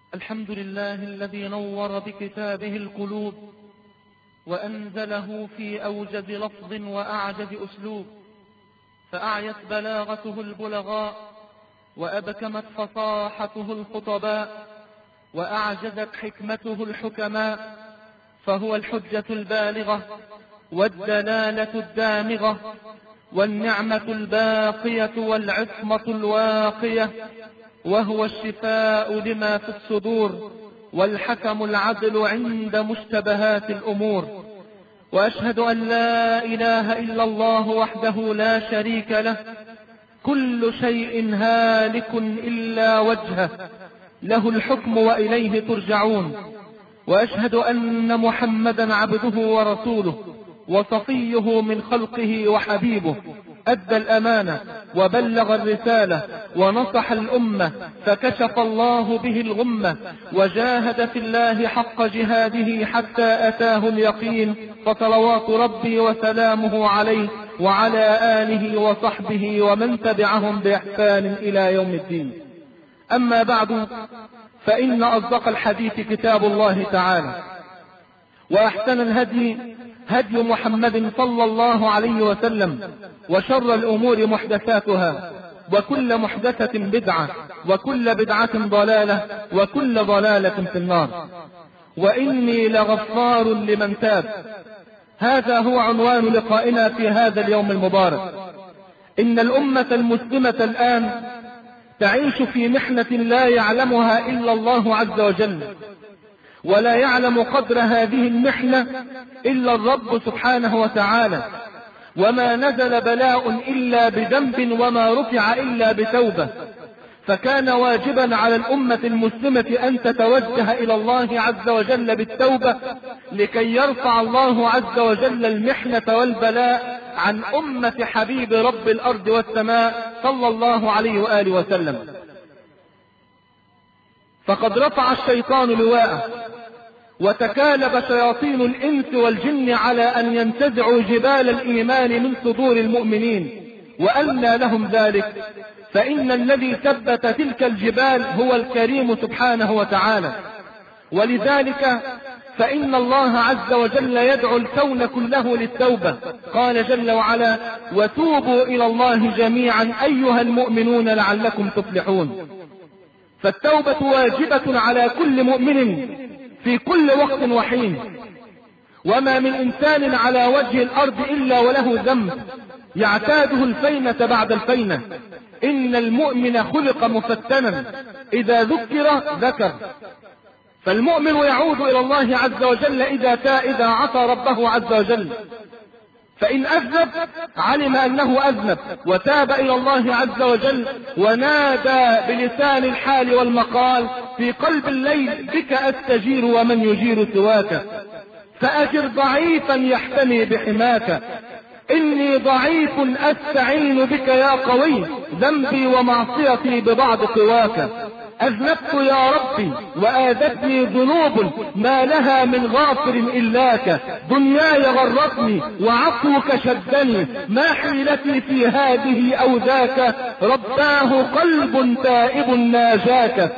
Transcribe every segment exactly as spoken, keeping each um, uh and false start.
الحمد لله الذي نور بكتابه القلوب وأنزله في أوجز لفظ وأعجز أسلوب، فأعيت بلاغته البلغاء وأبكمت فصاحته الخطباء وأعجزت حكمته الحكماء، فهو الحجة البالغة والدلالة الدامغة والنعمة الباقية والعصمة الواقية، وهو الشفاء لما في الصدور والحكم العدل عند مشتبهات الأمور. وأشهد أن لا إله إلا الله وحده لا شريك له، كل شيء هالك إلا وجهه، له الحكم وإليه ترجعون. وأشهد أن محمدا عبده ورسوله وصفيه من خلقه وحبيبه، أدى الأمانة وبلغ الرسالة ونصح الأمة، فكشف الله به الغمة، وجاهد في الله حق جهاده حتى أتاه اليقين، فصلوات ربي وسلامه عليه وعلى آله وصحبه ومن تبعهم بإحسان إلى يوم الدين. أما بعد، فإن أصدق الحديث كتاب الله تعالى، وأحسن الهدي هدي محمد صلى الله عليه وسلم، وشر الأمور محدثاتها، وكل محدثة بدعة، وكل بدعة ضلالة، وكل ضلالة في النار. وإني لغفار لمن تاب. هذا هو عنوان لقائنا في هذا اليوم المبارك. إن الأمة المسلمة الآن تعيش في محنة لا يعلمها إلا الله عز وجل، ولا يعلم قدر هذه المحنة إلا الرب سبحانه وتعالى، وما نزل بلاء إلا بذنب وما رفع إلا بتوبة، فكان واجبا على الأمة المسلمة أن تتوجه إلى الله عز وجل بالتوبة، لكي يرفع الله عز وجل المحنة والبلاء عن أمة حبيب رب الأرض والسماء صلى الله عليه وآله وسلم. فقد رفع الشيطان لواءه، وتكالب شياطين الإنس والجن على أن ينتزعوا جبال الإيمان من صدور المؤمنين، وأنى لهم ذلك، فإن الذي ثبت تلك الجبال هو الكريم سبحانه وتعالى. ولذلك فإن الله عز وجل يدعو الكون كله للتوبة، قال جل وعلا: وتوبوا إلى الله جميعا أيها المؤمنون لعلكم تفلحون. فالتوبة واجبة على كل مؤمن في كل وقت وحين، وما من إنسان على وجه الأرض إلا وله ذنب يعتاده الفينة بعد الفينة. إن المؤمن خلق مفتنا، إذا ذكر ذكر. فالمؤمن يعود إلى الله عز وجل إذا تا إذا عصى ربه عز وجل، فإن أذنب علم أنه أذنب وتاب إلى الله عز وجل، ونادى بلسان الحال والمقال في قلب الليل: بك أستجير ومن يجير سواك، فأجر ضعيفا يحتمي بحماك، إني ضعيف أستعين بك يا قوي، ذنبي ومعصيتي ببعض قواك. أذنبت يا ربي وآذتني ذنوب ما لها من غافر إلاك، دنياي غرتني وعفوك شدني، ما حيلتي في هذه أو ذاك، رباه قلب تائب ناجاك.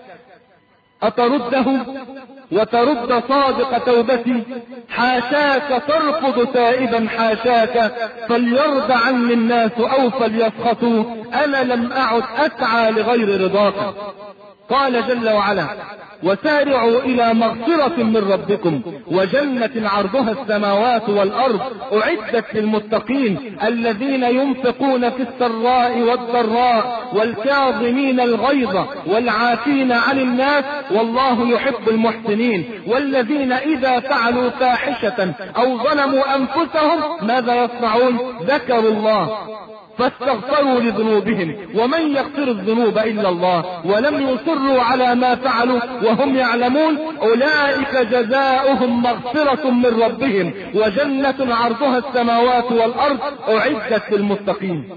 أترده وترد صادق توبتي، حاشاك ترفض تائبا حاشاك، فليرضى عني الناس أو فليسخطوا، أنا لم أعد أسعى لغير رضاك. قال جل وعلا: وسارعوا إلى مغفرة من ربكم وجنة عرضها السماوات والأرض أعدت للمتقين الذين ينفقون في السراء والضراء والكاظمين الغيظ والعافين عن الناس والله يحب المحسنين، والذين إذا فعلوا فاحشة أو ظلموا أنفسهم ماذا يصنعون؟ ذكروا الله فاستغفروا لذنوبهم ومن يغفر الذنوب إلا الله ولم يصروا على ما فعلوا وهم يعلمون، أولئك جزاؤهم مغفرة من ربهم وجنة عرضها السماوات والأرض أعدت للمتقين.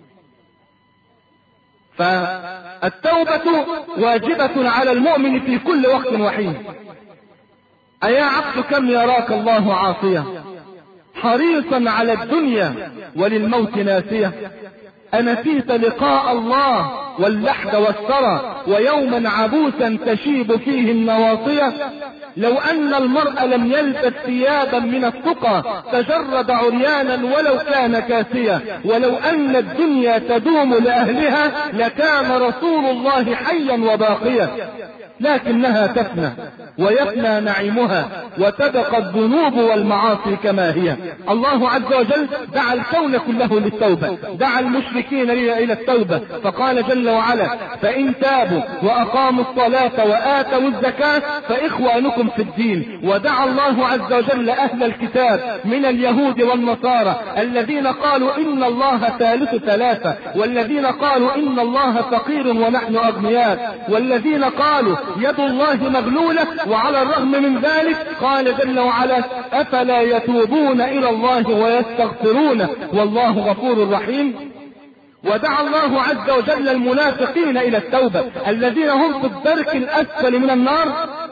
فالتوبة واجبة على المؤمن في كل وقت وحين. أيا عبد كم يراك الله عاصيا، حريصا على الدنيا وللموت ناسية، أنسيت لقاء الله واللحد والثرى ويوما عبوسا تشيب فيه النواصية؟ لو أن المرء لم يلبس ثيابا من التقى تجرد عريانا ولو كان كاسيا، ولو أن الدنيا تدوم لأهلها لكان رسول الله حيا وباقيا، لكنها تفنى ويفنى نعيمها وتبقى الذنوب والمعاصي كما هي. الله عز وجل دعا الكون كله للتوبة، دعا المشركين إلى التوبة، فقال جل وعلا: فإن تابوا وأقاموا الصلاة وآتوا الزكاة فإخوانكم في الدين. ودعا الله عز وجل أهل الكتاب من اليهود والنصارى الذين قالوا إن الله ثالث ثلاثة، والذين قالوا إن الله فقير ونحن أغنياء، والذين قالوا يد الله مغلولة، وعلى الرغم من ذلك قال جل وعلا: أفلا يتوبون إلى الله ويستغفرونه والله غفور رحيم. ودعا الله عز وجل المنافقين إلى التوبة الذين هم في الدرك الأسفل من النار،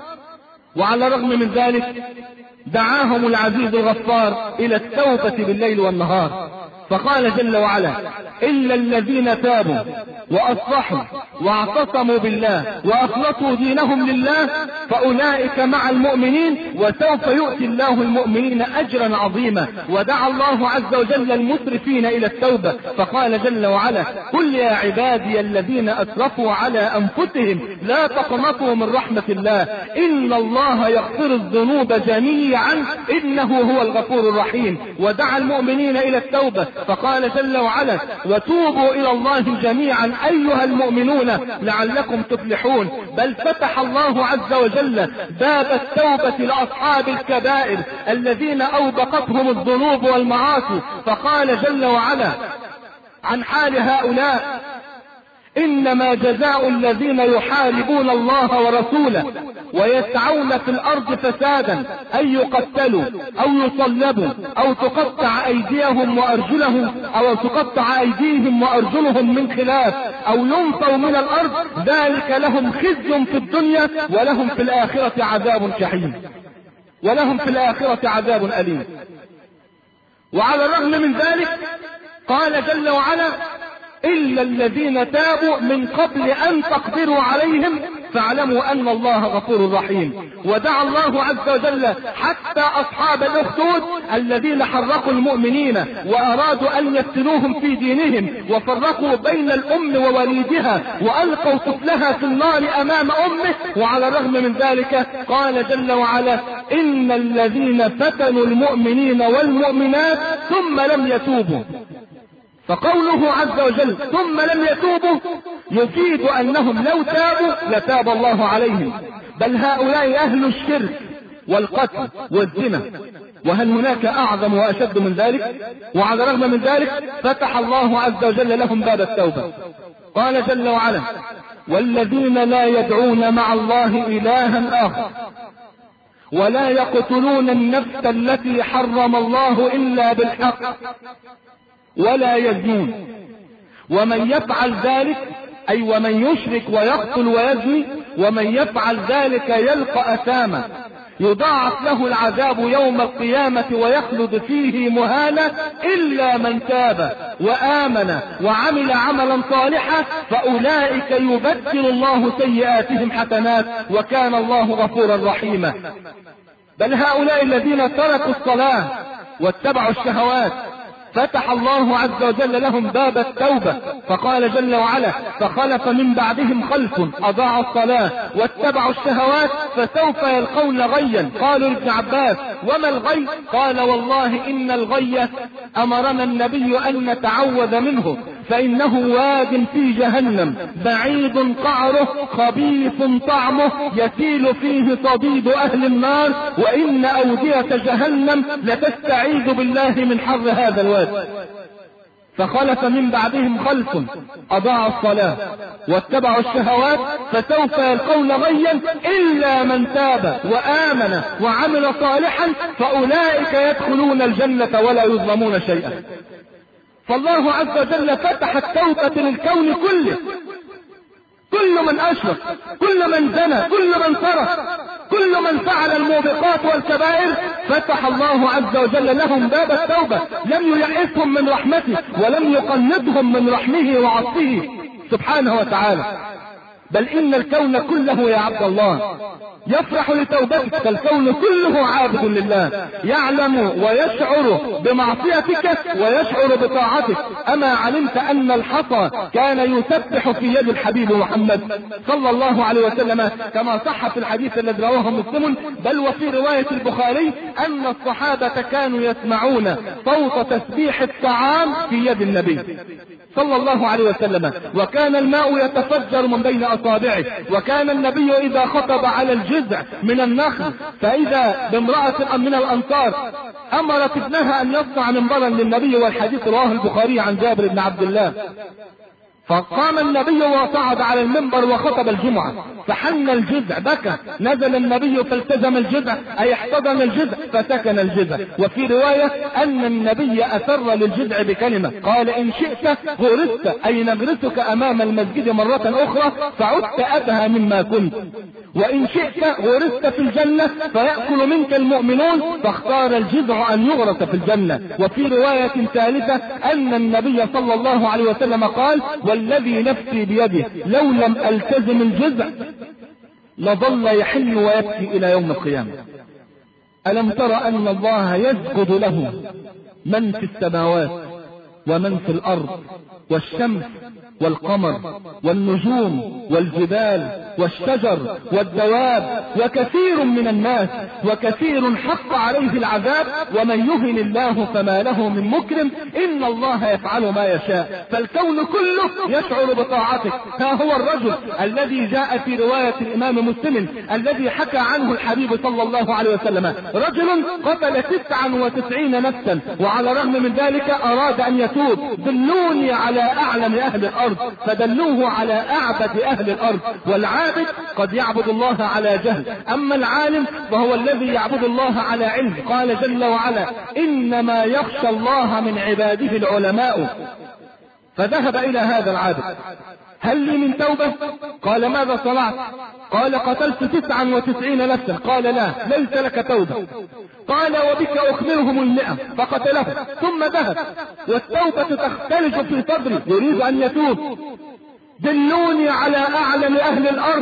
وعلى الرغم من ذلك دعاهم العزيز الغفار إلى التوبة بالليل والنهار، فقال جل وعلا: إلا الذين تابوا وأصلحوا واعتصموا بالله وأخلصوا دينهم لله فأولئك مع المؤمنين وسوف يؤتي الله المؤمنين أجرا عظيما. ودعا الله عز وجل المسرفين إلى التوبة، فقال جل وعلا: قل يا عبادي الذين أسرفوا على أنفسهم لا تقنطوا من رحمة الله إن الله يغفر الذنوب جميعا إنه هو الغفور الرحيم. ودعا المؤمنين إلى التوبة، فقال جل وعلا: وتوبوا إلى الله جميعا أيها المؤمنون لعلكم تفلحون. بل فتح الله عز وجل باب التوبة لأصحاب الكبائر الذين أوبقتهم الذنوب والمعاصي، فقال جل وعلا عن حال هؤلاء: إنما جزاء الذين يحاربون الله ورسوله ويسعون في الأرض فسادا أن يقتلوا أو يصلبوا أو تقطع أيديهم وأرجلهم أو تقطع أيديهم وأرجلهم من خلاف أو ينفوا من الأرض، ذلك لهم خزي في الدنيا ولهم في الآخرة عذاب جحيم، ولهم في الآخرة عذاب أليم. وعلى الرغم من ذلك قال جل وعلا: إلا الذين تابوا من قبل أن تقدروا عليهم فاعلموا أن الله غفور رحيم. ودعا الله عز وجل حتى أصحاب الأخدود الذين حرقوا المؤمنين وأرادوا أن يفتنوهم في دينهم وفرقوا بين الأم ووليدها وألقوا طفلها في النار أمام أمه، وعلى الرغم من ذلك قال جل وعلا: إن الذين فتنوا المؤمنين والمؤمنات ثم لم يتوبوا. فقوله عز وجل ثم لم يتوبوا يفيد أنهم لو تابوا لتاب الله عليهم، بل هؤلاء أهل الشرك والقتل والزنا، وهل هناك أعظم وأشد من ذلك؟ وعلى الرغم من ذلك فتح الله عز وجل لهم باب التوبة. قال جل وعلا: والذين لا يدعون مع الله إلها آخر ولا يقتلون النفس التي حرم الله إلا بالحق ولا يزنون ومن يفعل ذلك أي ومن يشرك ويقتل ويزني ومن يفعل ذلك يلقى أثاما يضاعف له العذاب يوم القيامة ويخلد فيه مهانا إلا من تاب وآمن وعمل عملا صالحا فأولئك يبدل الله سيئاتهم حسنات وكان الله غفورا رحيما. بل هؤلاء الذين تركوا الصلاة واتبعوا الشهوات فتح الله عز وجل لهم باب التوبة، فقال جل وعلا: فخلف من بعدهم خلف أضاعوا الصلاة واتبعوا الشهوات فسوف يلقون غيا. قالوا لابن عباس: وما الغي؟ قال: والله إن الغي أمرنا النبي أن نتعوذ منه فإنه واد في جهنم بعيد قعره خبيث طعمه يسيل فيه صديد أهل النار وإن أودية جهنم لتستعيذ بالله من حر هذا الواد. فخلف من بعدهم خلف أضاعوا الصلاة واتبعوا الشهوات فسوف يلقون غيا إلا من تاب وآمن وعمل صالحا فأولئك يدخلون الجنة ولا يظلمون شيئا. فالله عز وجل فتح التوبة للكون كله، كل من أشرك، كل من زنى، كل من سرق، كل كل من فعل الموبقات والكبائر فتح الله عز وجل لهم باب التوبة، لم ييأسهم من رحمته ولم يقنطهم من رحمه وعطفه سبحانه وتعالى. بل إن الكون كله يا عبد الله يفرح لتوبتك، فالكون كله عابد لله، يعلم ويشعر بمعصيتك ويشعر بطاعتك. أما علمت أن الحصى كان يسبح في يد الحبيب محمد صلى الله عليه وسلم كما صح في الحديث الذي رواه مسلم، بل وفي رواية البخاري أن الصحابة كانوا يسمعون صوت تسبيح الطعام في يد النبي صلى الله عليه وسلم، وكان الماء يتفجر من بين أصابعه، وكان النبي إذا خطب على الجذع من النخل فإذا بامرأة من الأنصار أمرت ابنها أن يصنع منبرا للنبي، والحديث رواه البخاري عن جابر بن عبد الله. فقام النبي وصعد على المنبر وخطب الجمعة، فحن الجذع بكى، نزل النبي فالتزم الجذع أي احتضن الجذع فسكن الجذع. وفي رواية أن النبي أسر للجذع بكلمة قال إن شئت غرست أي نغرسك أمام المسجد مرة أخرى فعدت أبهى مما كنت، وإن شئت غرست في الجنة فيأكل منك المؤمنون، فاختار الجذع أن يغرس في الجنة. وفي رواية ثالثة أن النبي صلى الله عليه وسلم قال والذي نفسي بيده لو لم ألتزم الجذع لظل يحن ويبكي إلى يوم القيامة. ألم تر أن الله يسجد له من في السماوات ومن في الأرض، والشمس والقمر والنجوم والجبال والشجر والدواب وكثير من الناس، وكثير حق عليه العذاب، ومن يهن الله فما له من مكرم، إن الله يفعل ما يشاء. فالكون كله يشعر بطاعتك. ها هو الرجل الذي جاء في رواية الإمام مسلم الذي حكى عنه الحبيب صلى الله عليه وسلم، رجل قتل تسعا وتسعين نفسا وعلى الرغم من ذلك أراد أن يتوب، دلوني على أعلم أهل الأرض، فدلوه على أعبد أهل الأرض. والعابد قد يعبد الله على جهل، أما العالم فهو الذي يعبد الله على علم. قال جل وعلا إنما يخشى الله من عباده العلماء. فذهب إلى هذا العابد هل لي من توبة؟ قال ماذا صنعت؟ قال قتلت تسعا وتسعين نفسا. قال لا ليس لك توبة. قال وبك أخبرهم المئة، فقتله ثم ذهب والتوبة تختلج في صدري يريد أن يتوب. دلوني على أعلم أهل الأرض،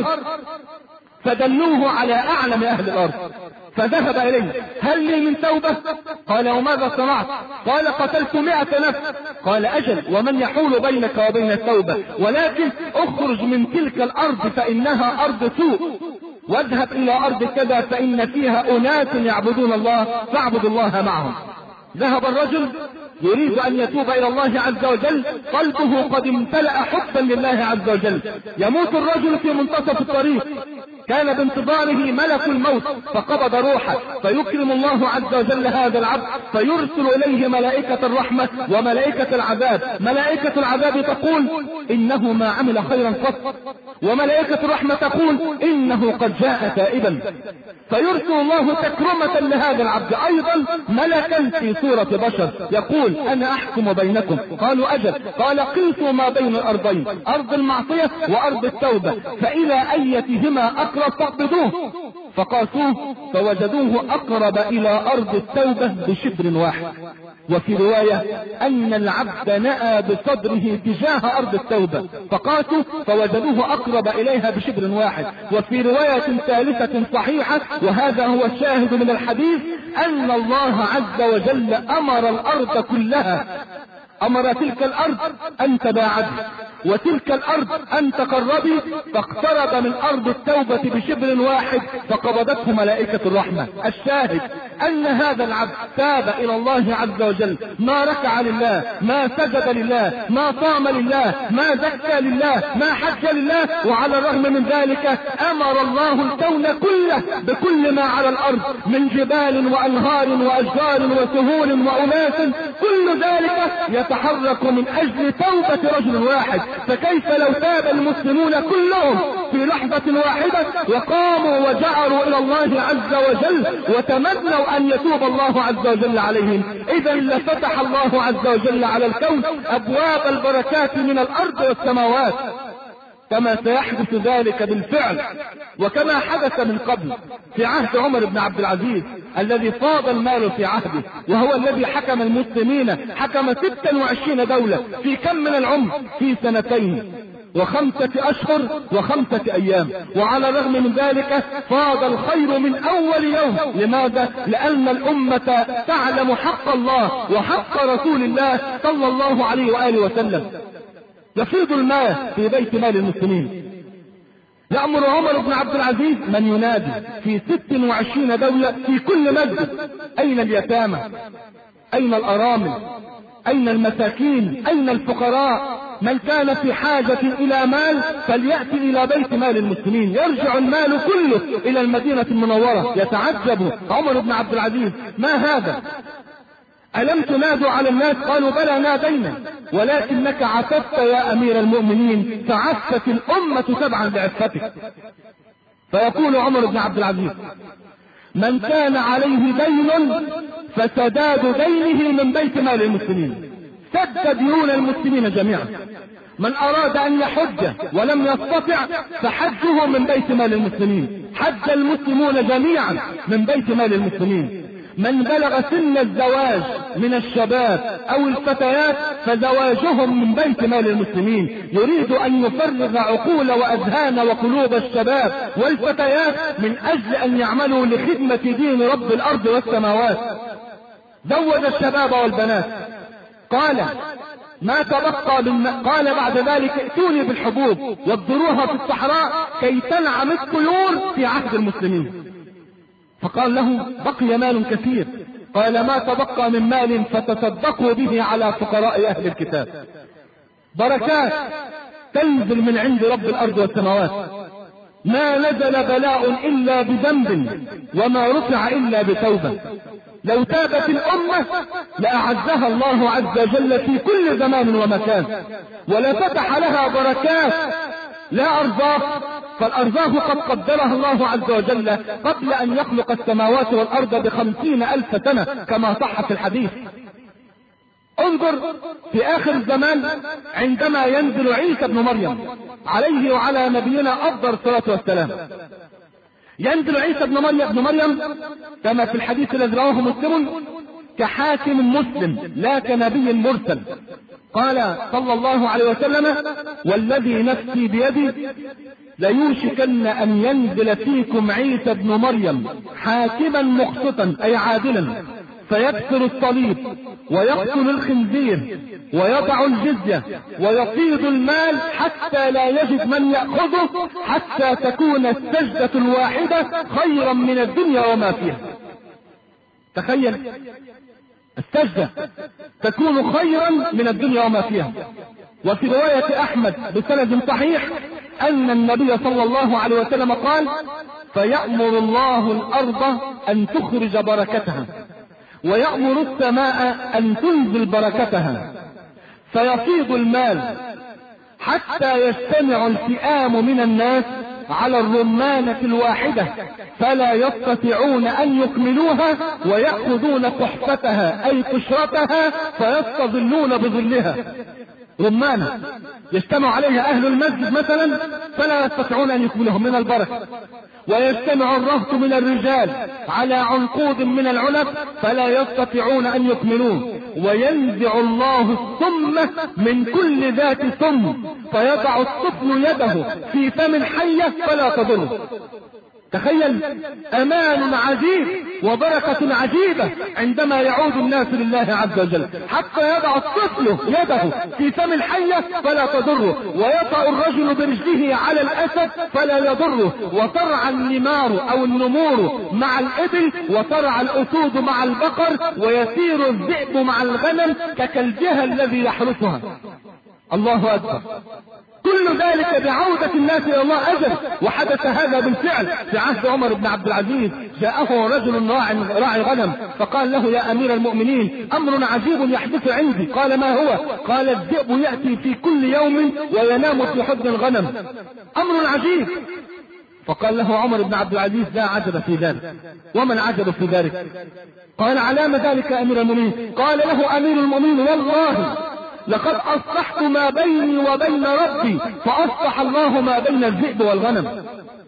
فدلوه على أعلم أهل الأرض فذهب إليه هل لي من توبة؟ قال وماذا صنعت؟ قال قتلت مئة نفس. قال أجل ومن يحول بينك وبين التوبة، ولكن اخرج من تلك الأرض فإنها أرض سوء، واذهب إلى أرض كذا فإن فيها أناس يعبدون الله فاعبد الله معهم. ذهب الرجل يريد أن يتوب إلى الله عز وجل، قلبه قد امتلأ حبا لله عز وجل. يموت الرجل في منتصف الطريق، كان بانتظاره ملك الموت فقبض روحه، فيكرم الله عز وجل هذا العبد فيرسل إليه ملائكة الرحمة وملائكة العذاب. ملائكة العذاب تقول إنه ما عمل خيرا قط، وملائكة الرحمة تقول إنه قد جاء تائبا. فيرسل الله تكرمة لهذا العبد أيضا ملكا في صورة بشر يقول أنا أحكم بينكم. قالوا أجل. قال قيسوا ما بين الأرضين، أرض المعصية وأرض التوبة، فإلى أيتهما أقرب فاقبضوه. فقاسوه فوجدوه أقرب إلى أرض التوبة بشبر واحد. وفي رواية أن العبد نأى بصدره تجاه أرض التوبة، فقاسوا فوجدوه أقرب إليها بشبر واحد. وفي رواية ثالثة صحيحة وهذا هو الشاهد من الحديث أن الله عز وجل أمر الأرض كلها، أمر تلك الأرض أن تباعد وتلك الأرض أن تقربي، فاقترب من أرض التوبة بشبر واحد فقبضته ملائكة الرحمة. الشاهد أن هذا العبد تاب إلى الله عز وجل، ما ركع لله، ما سجد لله، ما صام لله، ما زكى لله، ما حج لله، وعلى الرغم من ذلك أمر الله الكون كله بكل ما على الأرض من جبال وأنهار وأشجار وسهول وأناس، كل ذلك يتحرك من أجل توبة رجل واحد. فكيف لو تاب المسلمون كلهم في لحظة واحدة وقاموا وجعروا إلى الله عز وجل وتمنوا أن يتوب الله عز وجل عليهم؟ إذا لفتح الله عز وجل على الكون أبواب البركات من الأرض والسماوات. كما سيحدث ذلك بالفعل، وكما حدث من قبل في عهد عمر بن عبد العزيز الذي فاض المال في عهده، وهو الذي حكم المسلمين، حكم ستة وعشرين دولة في كم من العمر؟ في سنتين وخمسة أشهر وخمسة أيام. وعلى الرغم من ذلك فاض الخير من أول يوم. لماذا؟ لأن الأمة تعلم حق الله وحق رسول الله صلى الله عليه وآله وسلم. يفيض المال في بيت مال المسلمين. يأمر عمر بن عبد العزيز من ينادي في ست وعشرين دولة في كل مسجد: أين اليتامى؟ أين الأرامل؟ أين المساكين؟ أين الفقراء؟ من كان في حاجة إلى مال فليأتي إلى بيت مال المسلمين. يرجع المال كله إلى المدينة المنورة. يتعجب عمر بن عبد العزيز: ما هذا؟ ألم تنادوا على الناس؟ قالوا: بلى نادينا، ولكنك عففت يا أمير المؤمنين، فعفت الأمة تبعا لعفتك. فيقول عمر بن عبد العزيز: من كان عليه دين فسداد دينه من بيت مال المسلمين. سد ديون المسلمين جميعا. من أراد أن يحج ولم يستطع فحجه من بيت مال المسلمين. حج المسلمون جميعا من بيت مال المسلمين. من بلغ سن الزواج من الشباب أو الفتيات فزواجهم من بيت مال المسلمين. يريد أن يفرغ عقول وأذهان وقلوب الشباب والفتيات من أجل أن يعملوا لخدمة دين رب الأرض والسماوات. زوج الشباب والبنات. قال: ما تبقى بالم... قال بعد ذلك: ائتوني بالحبوب وابذروها في الصحراء كي تنعم الطيور في عهد المسلمين. فقال له: بقي مال كثير. قال: ما تبقى من مال فتصدقوا به على فقراء أهل الكتاب. بركات تنزل من عند رب الأرض والسماوات. ما نزل بلاء إلا بذنب وما رفع إلا بتوبة. لو تابت الأمة لأعزها الله عز وجل في كل زمان ومكان، ولفتح لها بركات لا أرزاق. فالأرزاق قد قدرها الله عز وجل قبل أن يخلق السماوات والأرض بخمسين ألف سنة كما صح في الحديث. انظر في آخر الزمان عندما ينزل عيسى بن مريم عليه وعلى نبينا أفضل الصلاة والسلام. ينزل عيسى بن مريم, بن مريم كما في الحديث الذي رواه مسلم كحاكم مسلم لا كنبي مرسل. قال صلى الله عليه وسلم: والذي نفسي بيدي ليوشكن أن ينزل فيكم عيسى بن مريم حاكما مقسطا أي عادلا، فيكسر الصليب ويقتل الخنزير ويضع الجزية ويفيض المال حتى لا يجد من يأخذه، حتى تكون السجدة الواحدة خيرا من الدنيا وما فيها. تخيل السجدة تكون خيرا من الدنيا وما فيها. وفي رواية أحمد بسند صحيح أن النبي صلى الله عليه وسلم قال: فيأمر الله الأرض أن تخرج بركتها ويأمر السماء أن تنزل بركتها، فيفيض المال حتى يجتمع الفئام من الناس على الرمانة الواحدة فلا يستطيعون أن يكملوها، ويأخذون قحفتها أي قشرتها فيستظلون بظلها. رمانة يجتمع عليها أهل المسجد مثلا فلا يستطيعون أن يكملهم من البركة، ويجتمع الرهط من الرجال على عنقود من العنب فلا يستطيعون أن يكملوه، وينزع الله السم من كل ذات سم فيضع الطفل يده في فم حية فلا تضره. تخيل أمان عجيب وبركة عجيبة عندما يعود الناس لله عز وجل، حتى يضع الطفل يده في فم الحية فلا تضره، ويطأ الرجل برجله على الأسد فلا يضره، وترعى النمار أو النمور مع الإبل، وترعى الأسود مع البقر، ويسير الذئب مع الغنم ككلبها الذي يحرسها. الله أكبر. كل ذلك بعودة الناس إلى الله أجل. وحدث هذا بالفعل في عهد عمر بن عبد العزيز. جاءه رجل راعي غنم فقال له: يا أمير المؤمنين، أمر عجيب يحدث عندي. قال: ما هو؟ قال: الذئب يأتي في كل يوم وينام في حضن الغنم. أمر عجيب. فقال له عمر بن عبد العزيز: لا عجب في ذلك. ومن عجب في ذلك؟ قال: علام ذلك يا أمير المؤمنين؟ قال له أمير المؤمنين: والله لقد أصلحت ما بيني وبين ربي فأصلح الله ما بين الذئب والغنم.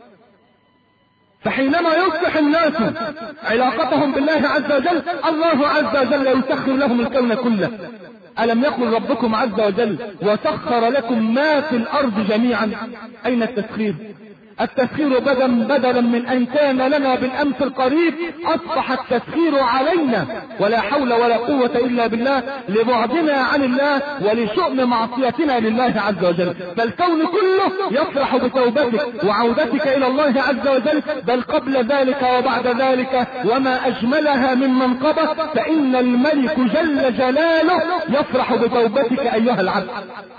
فحينما يصلح الناس علاقتهم بالله عز وجل الله عز وجل يسخر لهم الكون كله. ألم يقل ربكم عز وجل وسخر لكم ما في الأرض جميعا؟ أين التسخير؟ التسخير بدلا بدلا من أن كان لنا بالأمس القريب أصبح التسخير علينا، ولا حول ولا قوة إلا بالله لبعدنا عن الله ولشؤم معصيتنا لله عز وجل. فالكون كله يفرح بتوبتك وعودتك إلى الله عز وجل، بل قبل ذلك وبعد ذلك وما أجملها من منقبة، فإن الملك جل جلاله يفرح بتوبتك أيها العبد،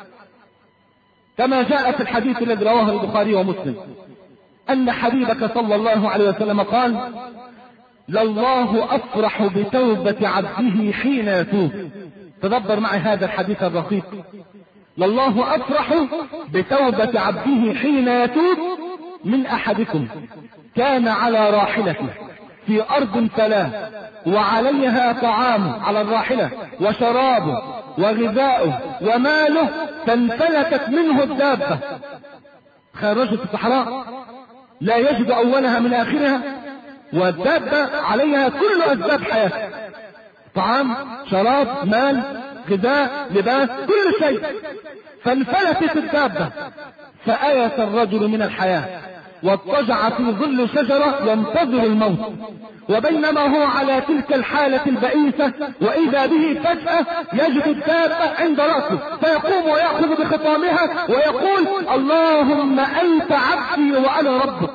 كما جاء في الحديث الذي رواه البخاري ومسلم أن حبيبك صلى الله عليه وسلم قال: لله أفرح بتوبة عبده حين يتوب. تدبر معي هذا الحديث الرقيق. لله أفرح بتوبة عبده حين يتوب من أحدكم كان على راحلته في أرض فلاة وعليها طعامه على الراحلة وشرابه وغذاؤه وماله، فانفلتت منه الدابة، خرجت في الصحراء لا يجد أولها من آخرها، والدابة عليها كل أسباب حياته، طعام شراب مال غذاء لباس كل شيء، فانفلتت الدابة فآيس الرجل من الحياة واضطجع في ظل شجرة ينتظر الموت، وبينما هو على تلك الحالة البئيسة وإذا به فجأة يجد الدابة عند رأسه فيقوم ويأخذ بخطامها ويقول: اللهم أنت عبدي وأنا ربك.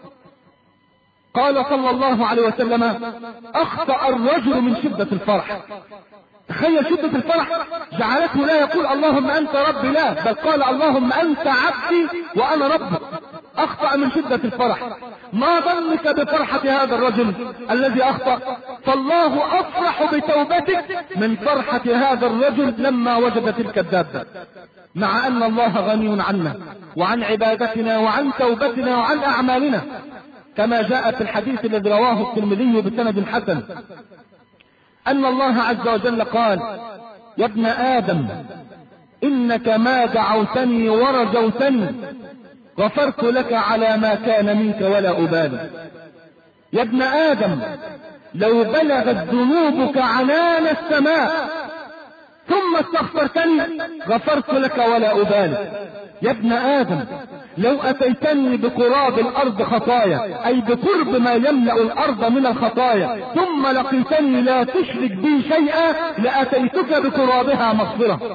قال صلى الله عليه وسلم: أخطأ الرجل من شدة الفرح. تخيل شدة الفرح جعلته لا يقول اللهم أنت ربي، لا، بل قال اللهم أنت عبدي وأنا ربك. أخطأ من شدة الفرح. ما ظنك بفرحة هذا الرجل الذي أخطأ؟ فالله أفرح بتوبتك من فرحة هذا الرجل لما وجد تلك الدابة، مع أن الله غني عنا وعن عبادتنا وعن توبتنا وعن أعمالنا، كما جاء في الحديث الذي رواه الترمذي بسند حسن أن الله عز وجل قال: يا ابن آدم إنك ما دعوتني ورجوتني غفرت لك على ما كان منك ولا أبالي. يا ابن آدم لو بلغت ذنوبك عنان السماء ثم استغفرتني غفرت لك ولا أبالي. يا ابن آدم لو أتيتني بقراب الأرض خطايا، أي بقرب ما يملأ الأرض من الخطايا، ثم لقيتني لا تشرك بي شيئا لأتيتك بقرابها مغفرة.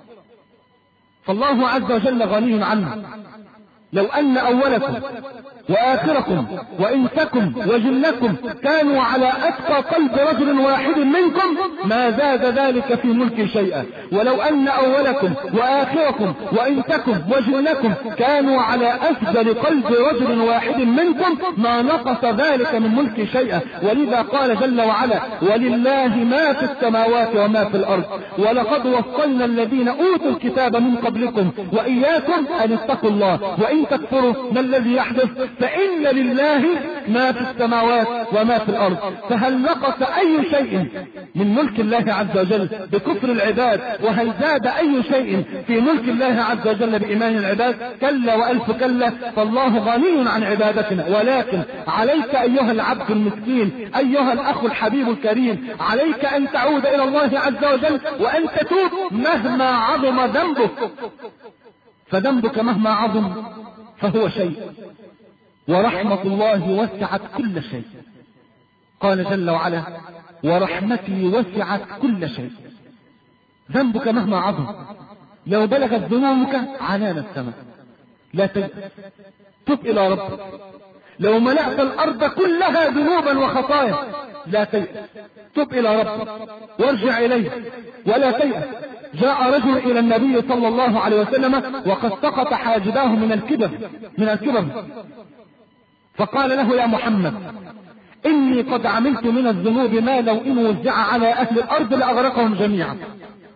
فالله عز وجل غني عنه. لو أن أولكم وآخركم وإنسكم وجنكم كانوا على أتقى قلب رجل واحد منكم ما زاد ذلك في ملك شيئا، ولو أن أولكم وآخركم وإنسكم وجنكم كانوا على أفجر قلب رجل واحد منكم ما نقص ذلك من ملك شيئا. ولذا قال جل وعلا: ولله ما في السماوات وما في الأرض ولقد وصلنا الذين أوتوا الكتاب من قبلكم وإياكم أن اتقوا الله وإن تكفروا ما الذي يحدث فإن لله ما في السماوات وما في الأرض. فهل نقص أي شيء من ملك الله عز وجل بكفر العباد؟ وهل زاد أي شيء في ملك الله عز وجل بإيمان العباد؟ كلا وألف كلا. فالله غني عن عبادتنا، ولكن عليك أيها العبد المسكين، أيها الأخ الحبيب الكريم، عليك أن تعود إلى الله عز وجل وأن تتوب مهما عظم ذنبك، فذنبك مهما عظم فهو شيء، ورحمة الله وسعت كل شيء. قال جل وعلا: ورحمتي وسعت كل شيء. ذنبك مهما عظم، لو بلغت ذنوبك عنان السماء لا تجد، تب إلى ربك. لو ملأت الأرض كلها ذنوبا وخطايا لا تيأس، تب إلى ربك وارجع إليه ولا تيأس. جاء رجل إلى النبي صلى الله عليه وسلم وقد سقط حاجباه من الكبر من الكبر فقال له: يا محمد إني قد عملت من الذنوب ما لو إن وزع على أهل الأرض لأغرقهم جميعا.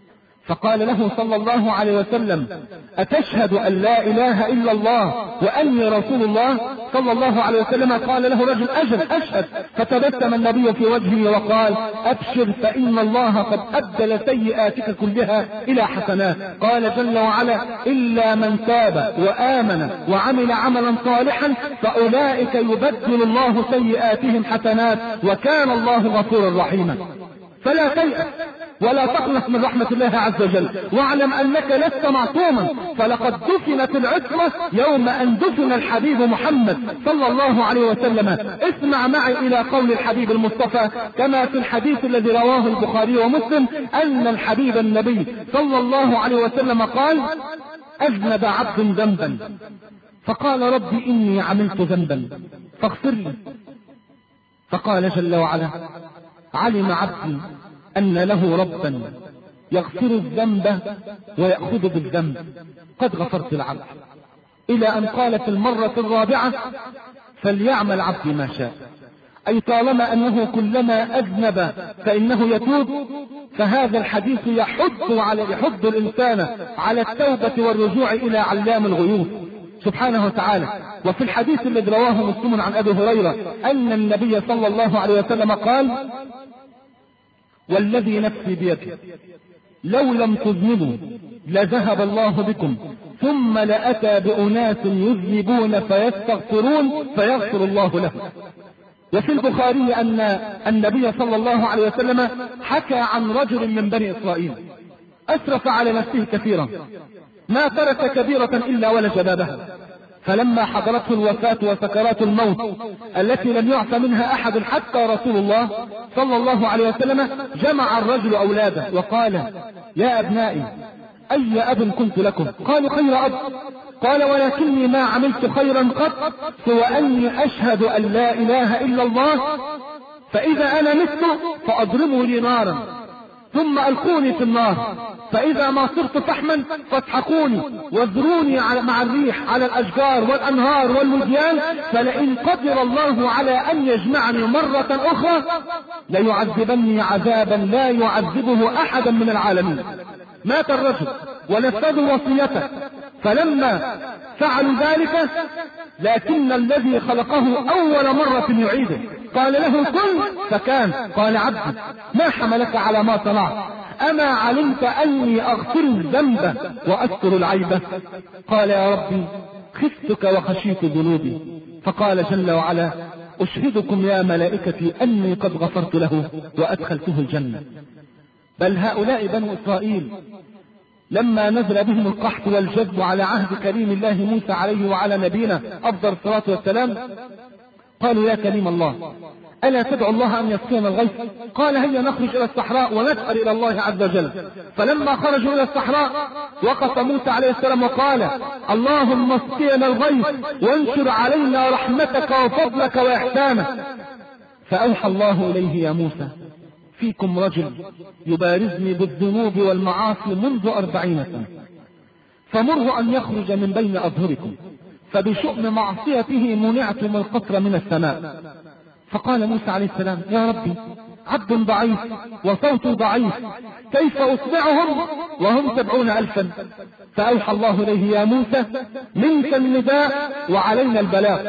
فقال له صلى الله عليه وسلم: أتشهد أن لا إله إلا الله وأني رسول الله؟ صلى الله عليه وسلم قال له رجل: أجل أشهد. فتبسم النبي في وجهه وقال: أبشر فإن الله قد أبدل سيئاتك كلها إلى حسنات. قال جل وعلا: إلا من تاب وآمن وعمل عملا صالحا فأولئك يبدل الله سيئاتهم حسنات وكان الله غفورا رحيما. فلا تيأس ولا تقلق من رحمة الله عز وجل، واعلم أنك لست معصوما، فلقد دفنت العصمة يوم أن دفن الحبيب محمد صلى الله عليه وسلم. اسمع معي إلى قول الحبيب المصطفى كما في الحديث الذي رواه البخاري ومسلم أن الحبيب النبي صلى الله عليه وسلم قال: أذنب عبد ذنبا فقال: ربي إني عملت ذنبا فاغفر لي. فقال جل وعلا: علم عبدي أن له ربا يغفر الذنب ويأخذ بالذنب قد غفرت العبد، إلى أن قال في المرة الرابعة: فليعمل عبدي ما شاء. أي طالما أنه كلما أذنب فإنه يتوب، فهذا الحديث يحض على يحض الإنسان على التوبة والرجوع إلى علام الغيوب سبحانه وتعالى. وفي الحديث الذي رواه مسلم عن أبي هريرة أن النبي صلى الله عليه وسلم قال: والذي نفسي بيده لو لم تذنبوا لذهب الله بكم ثم لأتى بأناس يذنبون فيستغفرون فيغفر الله لهم. وفي البخاري أن النبي صلى الله عليه وسلم حكى عن رجل من بني إسرائيل أسرف على نفسه كثيرا، ما ترك كبيرة إلا ولج بابها، فلما حضرته الوفاة وسكرات الموت التي لم يعف منها أحد حتى رسول الله صلى الله عليه وسلم، جمع الرجل أولاده وقال: يا أبنائي أي أب كنت لكم؟ قالوا: خير أب. قال: ولكني ما عملت خيرا قط سوى أني أشهد أن لا إله إلا الله، فإذا أنا مت فأضربوا لي نارا ثم ألقوني في النار، فإذا ما صرت فحما فاسحقوني واذروني مع الريح على الأشجار والأنهار والوديان، فلئن قدر الله على أن يجمعني مرة أخرى ليعذبني عذابا لا يعذبه أحدا من العالمين. مات الرجل ونفذوا وصيته، فلما فعلوا ذلك لكن الذي خلقه أول مرة يعيده، قال له: كن فكان. قال: عبدي ما حملك على ما صنعت؟ أما علمت أني أغفر الذنب وأستر العيبة؟ قال: يا ربي خفتك وخشيت ذنوبي. فقال جل وعلا: أشهدكم يا ملائكتي أني قد غفرت له وأدخلته الجنة. بل هؤلاء بنو إسرائيل لما نزل بهم القحط والجذب على عهد كريم الله موسى عليه وعلى نبينا أفضل الصلاة والسلام، قالوا: يا كريم الله ألا تدعو الله أن يسقينا الغيث؟ قال: هيا نخرج إلى الصحراء ونسأل إلى الله عز وجل. فلما خرجوا إلى الصحراء وقف موسى عليه السلام وقال: اللهم اسقينا الغيث وانشر علينا رحمتك وفضلك وإحسانك. فأوحى الله إليه: يا موسى فيكم رجل يبارزني بالذنوب والمعاصي منذ أربعين سنة، فمره أن يخرج من بين أظهركم، فبشؤم معصيته منعتم القطر من السماء. فقال موسى عليه السلام: يا ربي عبد ضعيف وصوت ضعيف، كيف أسمعهم وهم سبعون ألفا؟ فأوحى الله إليه: يا موسى منك النداء وعلينا البلاغ.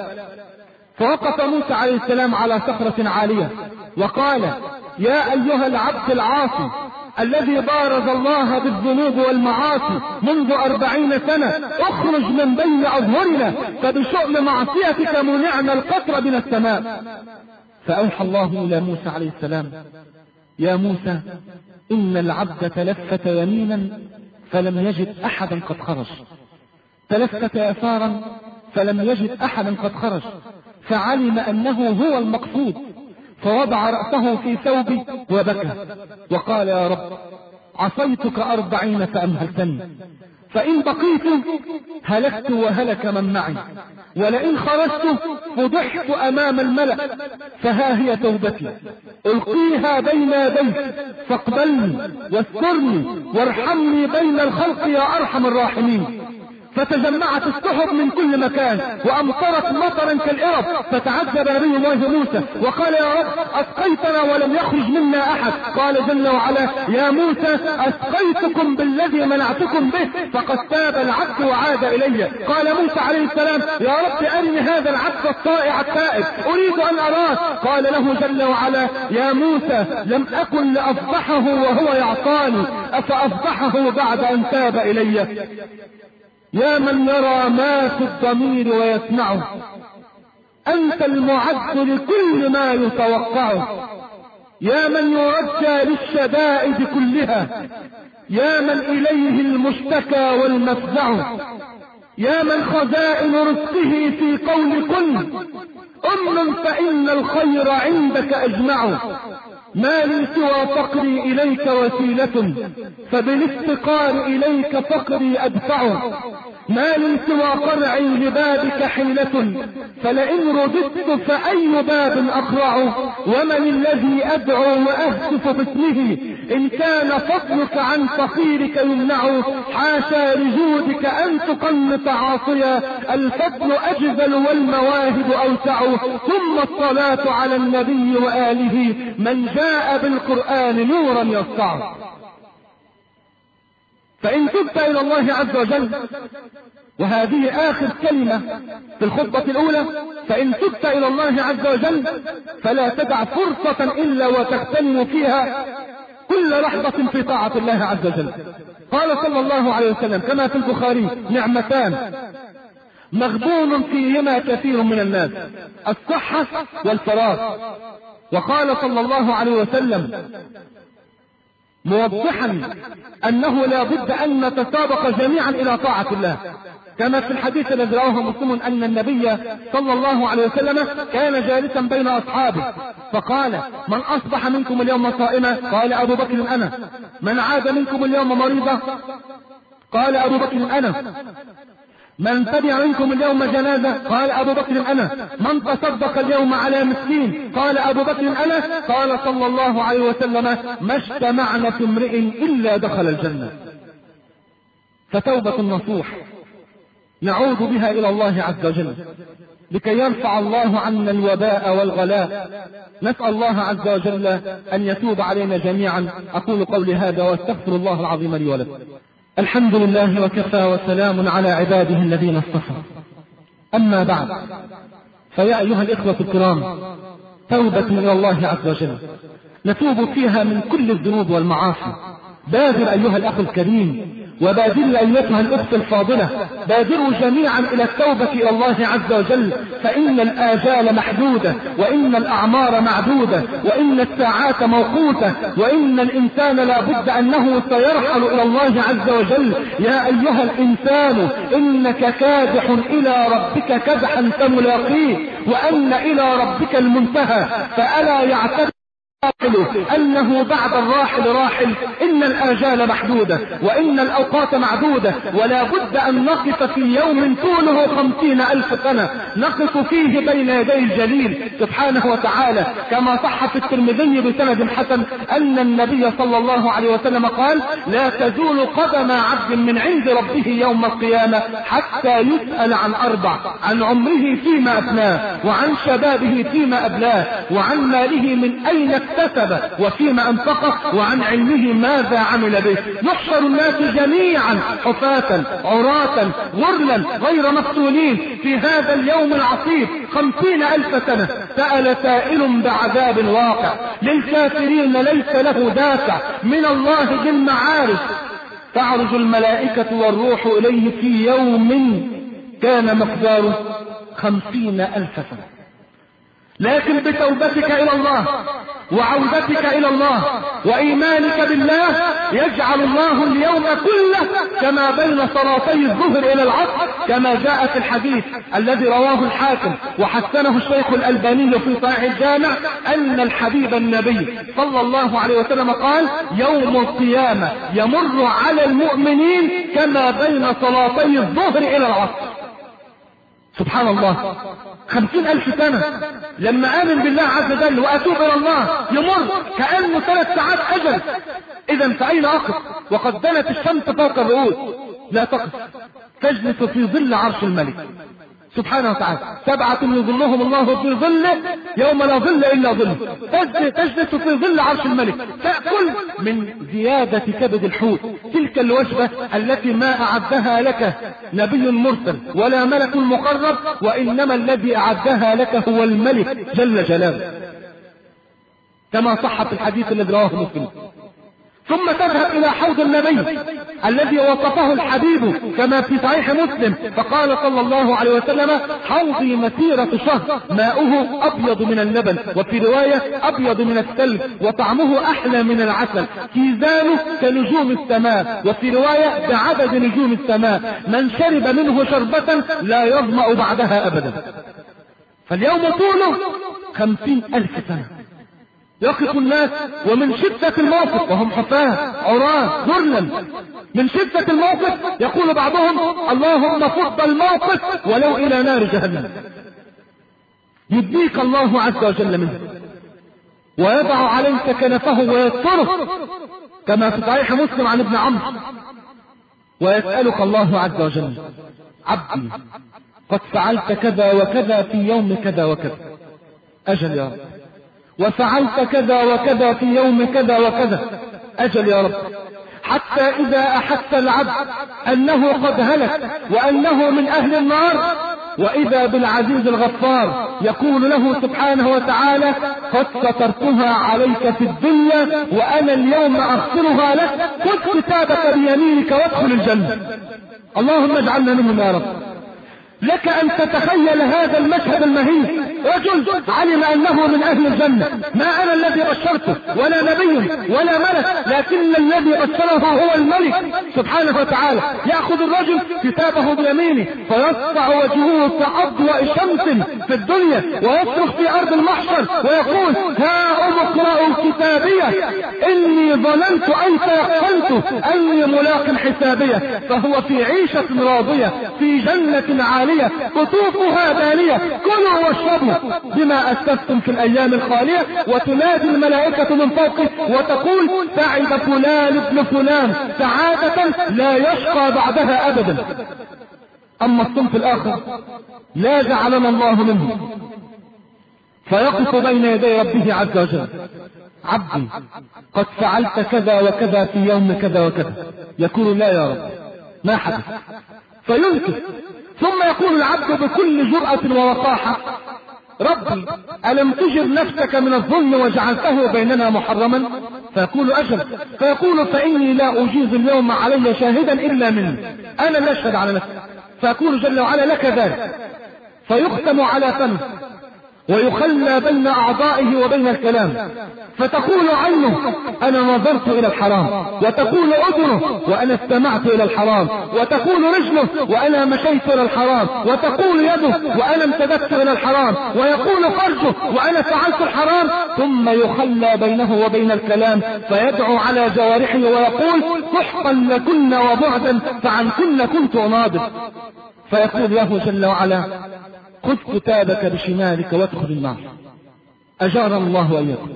فوقف موسى عليه السلام على صخرة عالية وقال: يا أيها العبد العاصي الذي بارز الله بالذنوب والمعاصي منذ أربعين سنة، اخرج من بين أظهرنا، فبشؤم معصيتك منعنا القطر من السماء. فأوحى الله إلى موسى عليه السلام: يا موسى إن العبد تلفت يمينا فلم يجد أحدا قد خرج، تلفت يسارا فلم يجد أحدا قد خرج، فعلم أنه هو المقصود، فوضع رأسه في ثوبه وبكى وقال: يا رب عصيتك أربعين فأمهلتني، فإن بقيت هلكت وهلك من معي، ولئن خرجت فضحت أمام الملأ، فها هي توبتي ألقيها بين يديك فاقبلني واسترني وارحمني بين الخلق يا أرحم الراحمين. فتجمعت السحب من كل مكان وامطرت مطرا كالإرب، فتعجب نبي الله موسى وقال يا رب اسقيتنا ولم يخرج منا احد. قال جل وعلا يا موسى اسقيتكم بالذي منعتكم به فقد تاب العبد وعاد الي. قال موسى عليه السلام يا رب ارني هذا العبد الطائع التائب اريد ان اراه. قال له جل وعلا يا موسى لم اكن لافضحه وهو يعصاني افافضحه بعد ان تاب الي. يا من يرى ما في الضمير ويسمعه أنت المعد لكل ما يتوقعه، يا من يرجى للشدائد كلها، يا من إليه المشتكى والمفزع، يا من خزائن رزقه في قول كن أمن فإن الخير عندك أجمع. ما لي سوى فقري إليك وسيلة فبالافتقار إليك فقري أدفع. ما لي سوى قرعي لبابك حيلة فلئن رددت فأي باب أقرع. ومن الذي أدعو وأهتف باسمه إن كان فضلك عن فقيرك يمنع. حاشا لجودك أن تقنط عاصيا الفضل أجزل والمواهب أوسع. ثم الصلاة على النبي وآله من جاء بالقرآن نورا يسطع. فإن تبت إلى الله عز وجل، وهذه آخر كلمة في الخطبة الأولى، فإن تبت إلى الله عز وجل فلا تدع فرصة إلا وتغتنم فيها كل لحظة في طاعة الله عز وجل. قال صلى الله عليه وسلم كما في البخاري نعمتان مغبون فيهما كثير من الناس الصحة والفراغ. وقال صلى الله عليه وسلم موضحا أنه لا بد أن نتسابق جميعا إلى طاعة الله، كما في الحديث الذي رواه مسلم أن النبي صلى الله عليه وسلم كان جالسا بين أصحابه فقال من أصبح منكم اليوم صائما؟ قال أبو بكر أنا. من عاد منكم اليوم مريضا؟ قال أبو بكر أنا. من تبع منكم اليوم جنازة؟ قال أبو بكر أنا. من تصدق اليوم على مسكين؟ قال أبو بكر أنا. قال صلى الله عليه وسلم ما اجتمعنا في امرئ إلا دخل الجنة. فتوبة النصوح نعود بها إلى الله عز وجل لكي يرفع الله عنا الوباء والغلاء. نسأل الله عز وجل أن يتوب علينا جميعا. أقول قولي هذا واستغفر الله العظيم لي ولكم. الحمد لله وكفى وسلام على عباده الذين اصطفى. أما بعد، فيا أيها الإخوة الكرام، توبة إلى الله عز وجل نتوب فيها من كل الذنوب والمعاصي. بادر أيها الأخ الكريم وبادر أيتها الأخت الفاضلة، بادروا جميعا إلى التوبة إلى الله عز وجل، فإن الآجال محدودة وإن الأعمار معدودة وإن الساعات موقوتة وإن الإنسان لا بد أنه سيرحل إلى الله عز وجل. يا أيها الإنسان إنك كادح إلى ربك كدحا فملاقيه وأن إلى ربك المنتهى. فألا يعتبر أنه بعد الراحل راحل؟ إن الآجال محدودة وإن الأوقات معدودة، ولا بد أن نقف في يوم طوله خمسين ألف سنة نقف فيه بين يدي الجليل سبحانه وتعالى، كما صح في الترمذي بسند حسن أن النبي صلى الله عليه وسلم قال لا تزول قدم عبد من عند ربه يوم القيامة حتى يسأل عن أربع: عن عمره فيما أفناه، وعن شبابه فيما أبلاه، وعن ماله من أين اكتسب وفيما انفقه، وعن علمه ماذا عمل به. يحشر الناس جميعا حفاة عراة غرلا غير مفتونين في هذا اليوم العصيب خمسين ألف سنة. سأل سائل بعذاب واقع للكافرين ليس له دافع من الله ذي المعارف. تعرج الملائكة والروح إليه في يوم كان مقداره خمسين ألف سنة. لكن بتوبتك إلى الله وعودتك إلى الله وإيمانك بالله يجعل الله اليوم كله كما بين صلاتي الظهر إلى العصر، كما جاء في الحديث الذي رواه الحاكم وحسنه الشيخ الألباني في صحيح الجامع أن الحبيب النبي صلى الله عليه وسلم قال يوم القيامة يمر على المؤمنين كما بين صلاتي الظهر إلى العصر. سبحان الله، خمسين ألف سنة لما آمن بالله عز وجل وأتوب إلى الله يمر كأنه ثلاث ساعات أجل. إذا فأين أقف وقد دنت الشمس فوق الرؤوس؟ لا تقف، تجلس في ظل عرش الملك سبحانه وتعالى. سبعة يظلهم الله في ظله يوم لا ظل إلا ظله. تجلس في ظل عرش الملك، تأكل من زيادة كبد الحوت، تلك الوجبة التي ما أعدها لك نبي مرسل ولا ملك مقرب، وإنما الذي أعدها لك هو الملك جل جلاله، كما صح في الحديث الذي رواه مسلم. ثم تذهب إلى حوض النبي الذي وصفه الحبيب كما في صحيح مسلم، فقال صلى الله عليه وسلم: حوضي مسيرة شهر ماؤه أبيض من اللبن، وفي رواية أبيض من الثلج، وطعمه أحلى من العسل، كيزانه كنجوم السماء، وفي رواية بعدد نجوم السماء، من شرب منه شربة لا يظمأ بعدها أبدا. فاليوم طوله خمسين ألف سنة. يقف الناس ومن شدة الموقف وهم حفاة عراة غرلا، من شدة الموقف يقول بعضهم: اللهم فض الموقف ولو إلى نار جهنم. يديك الله عز وجل منه ويضع عليك كنفه ويستره كما في صحيح مسلم عن ابن عمرو، ويسألك الله عز وجل: عبدي قد فعلت كذا وكذا في يوم كذا وكذا، أجل يا رب، وفعلت كذا وكذا في يوم كذا وكذا، أجل يا رب، حتى إذا أحس العبد أنه قد هلك وأنه من أهل النار، وإذا بالعزيز الغفار يقول له سبحانه وتعالى: قد سترتها عليك في الدنيا وأنا اليوم أغفرها لك، خذ كتابك بيمينك وادخل الجنة. اللهم اجعلنا منهم يا رب. لك أن تتخيل هذا المشهد المهين، رجل علم أنه من أهل الجنة، ما أنا الذي بشرته ولا نبي ولا ملك، لكن الذي بشره هو الملك سبحانه وتعالى. يأخذ الرجل كتابه بيمينه فيصفع وجهه كأضواء شمس في الدنيا، ويصرخ في أرض المحشر ويقول: ها اقرأوا كتابيه إني ظننت أن تيقنت أني ملاق حسابيه. فهو في عيشة راضية في جنة عالية قطوفها دانية، كلوا واشربوا بما أسلفتم في الأيام الخالية. وتنادي الملائكة من فوقه وتقول: سعد فلان ابن فلان سعادة لا يشقى بعدها أبدا. أما الصنف الآخر لا جعلنا الله منه، فيقف بين يدي ربه عز وجل: عبدي قد فعلت كذا وكذا في يوم كذا وكذا، يقول: لا يا رب ما حدث، فينكر. ثم يقول العبد بكل جرأة ووقاحة: ربي ألم تجر نفسك من الظلم وجعلته بيننا محرما؟ فيقول: أجل. فيقول: فإني لا أجيز اليوم علي شاهدا إلا مني، أنا لا أشهد على نفسي. فيقول جل وعلا: لك ذلك. فيختم على فمه ويخلى بين أعضائه وبين الكلام، فتقول عينه: أنا نظرت إلى الحرام، وتقول أذنه: وأنا استمعت إلى الحرام، وتقول رجله: وأنا مشيت إلى الحرام، وتقول يده: وأنا امتددت إلى الحرام، ويقول فرجه: وأنا فعلت الحرام. ثم يخلى بينه وبين الكلام فيدعو على جوارحه ويقول: سحقا لكن وبعدا فعن كن كنت أناضل. فيقول له جل وعلا: خذ كتابك بشمالك وادخل النار. أجارنا الله وإياكم.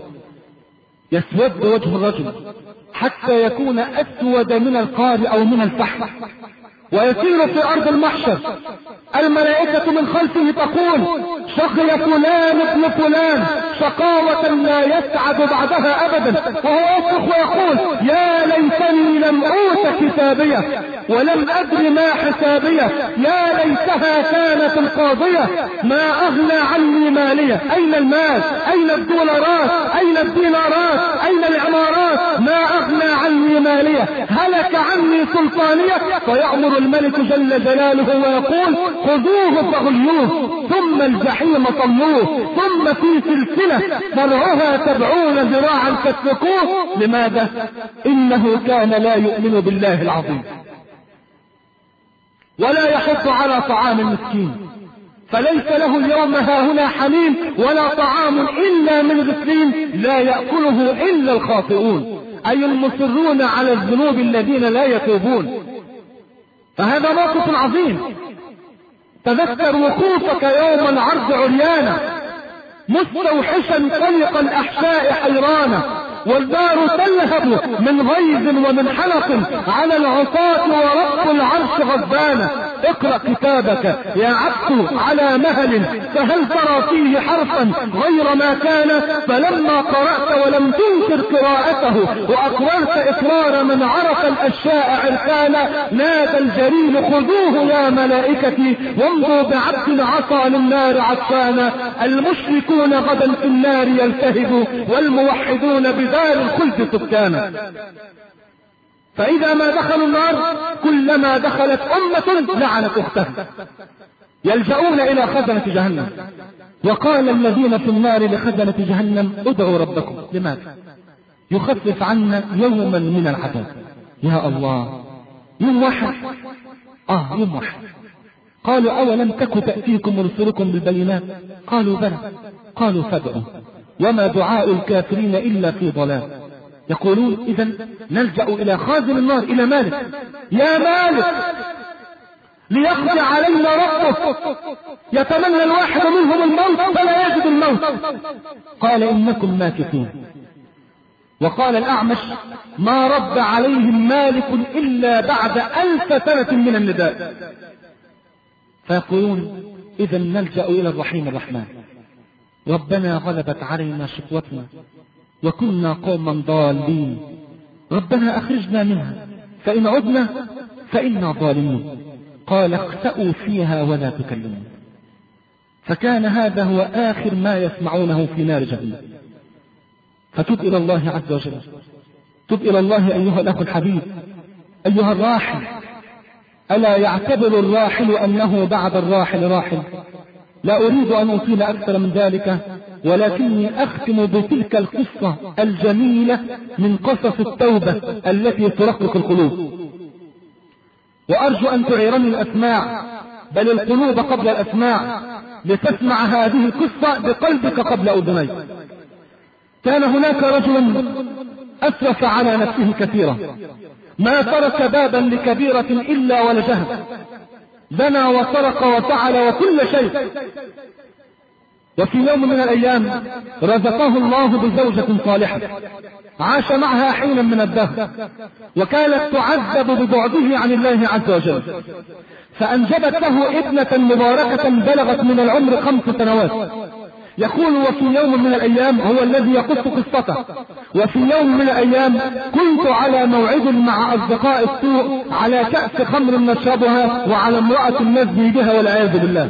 يسود وجه الرجل حتى يكون أسود من القار أو من الفحم، ويسير في أرض المحشر. الملائكة من خلفه تقول: شقي فلان ابن فلان شقاوة لا يسعد بعدها أبدا. وهو يصرخ ويقول: يا ليتني لم أوت كتابيه ولم أدر ما حسابيه، يا ليتها كانت القاضية ما أغنى عني مالية. أين المال؟ أين الدولارات؟ أين الدينارات؟ أين العمارات؟ ما أغنى عني مالية، هلك عني سلطانية. فيأمر الملك جل جلاله ويقول: خذوه فغلوه ثم الجحيم صلوه ثم في سلسلة فرعها سبعون ذراعا فاسلكوه. لماذا؟ إنه كان لا يؤمن بالله العظيم ولا يحض على طعام المسكين، فليس له اليوم هاهنا حميم ولا طعام إلا من غسلين لا يأكله إلا الخاطئون، أي المصرون على الذنوب الذين لا يتوبون. فهذا موقف عظيم. تذكر وقوفك يوم العرض عريانا مستوحشا طلق الأحشاء حيرانا، والدار تلهب من غيظ ومن حلق على العصاة ورب العرش غضبانا. اقرأ كتابك يا عبد على مهل، فهل ترى فيه حرفا غير ما كان؟ فلما قرأت ولم تنكر قراءته وأقررت إقرار من عرف الأشياء عرفانا، نادى الجليل خذوه يا ملائكتي وامضوا بعبد عصى للنار عطشانا. المشركون غدا في النار يلتهبوا والموحدون بدار الخلد سكانا. فإذا ما دخلوا النار كلما دخلت أمة لعنت أختها يلجؤون إلى خزنة جهنم. وقال الذين في النار لخزنة جهنم ادعوا ربكم. لماذا؟ يخفف عنا يوما من العذاب. يا الله، يوم واحد؟ آه يوم واحد. قالوا أولم تك تأتيكم رسلكم بالبينات؟ قالوا بلى. قالوا فادعوا وما دعاء الكافرين إلا في ضلال. يقولون إذن نلجأ إلى خازن النار، إلى مالك. يا مالك ليقضي علينا ربك. يتمنى الواحد منهم الموت فلا يجد الموت. قال إنكم ماكثون. وقال الأعمش ما رد عليهم مالك إلا بعد ألف سنة من النداء. فيقولون إذن نلجأ إلى الرحيم الرحمن. ربنا غلبت علينا شقوتنا وكنا قوما ضالين، ربنا أخرجنا منها فإن عدنا فإنا ظالمون. قال اخسأوا فيها ولا تكلمون. فكان هذا هو آخر ما يسمعونه في نار جهنم. فتب إلى الله عز وجل، تب إلى الله أيها الأخ الحبيب، أيها الراحل. ألا يعتبر الراحل أنه بعد الراحل راحل؟ لا أريد أن أطيل أكثر من ذلك، ولكني أختم بتلك القصة الجميلة من قصص التوبة التي ترقق القلوب. وأرجو أن تعيرني الأسماع، بل القلوب قبل الأسماع، لتسمع هذه القصة بقلبك قبل أذنيك. كان هناك رجل أسرف على نفسه كثيرا، ما ترك بابا لكبيرة إلا ولجها، زنى وسرق وفعل وكل شيء. وفي يوم من الأيام رزقه الله بزوجة صالحة عاش معها حينا من الدهر، وكانت تعذب ببعده عن الله عز وجل، فأنجبت له ابنة مباركة بلغت من العمر خمس سنوات. يقول وفي يوم من الأيام، هو الذي يقص قصته، وفي يوم من الأيام كنت على موعد مع أصدقاء السوء على كأس خمر نشربها وعلى امرأة نزني بها والعياذ بالله.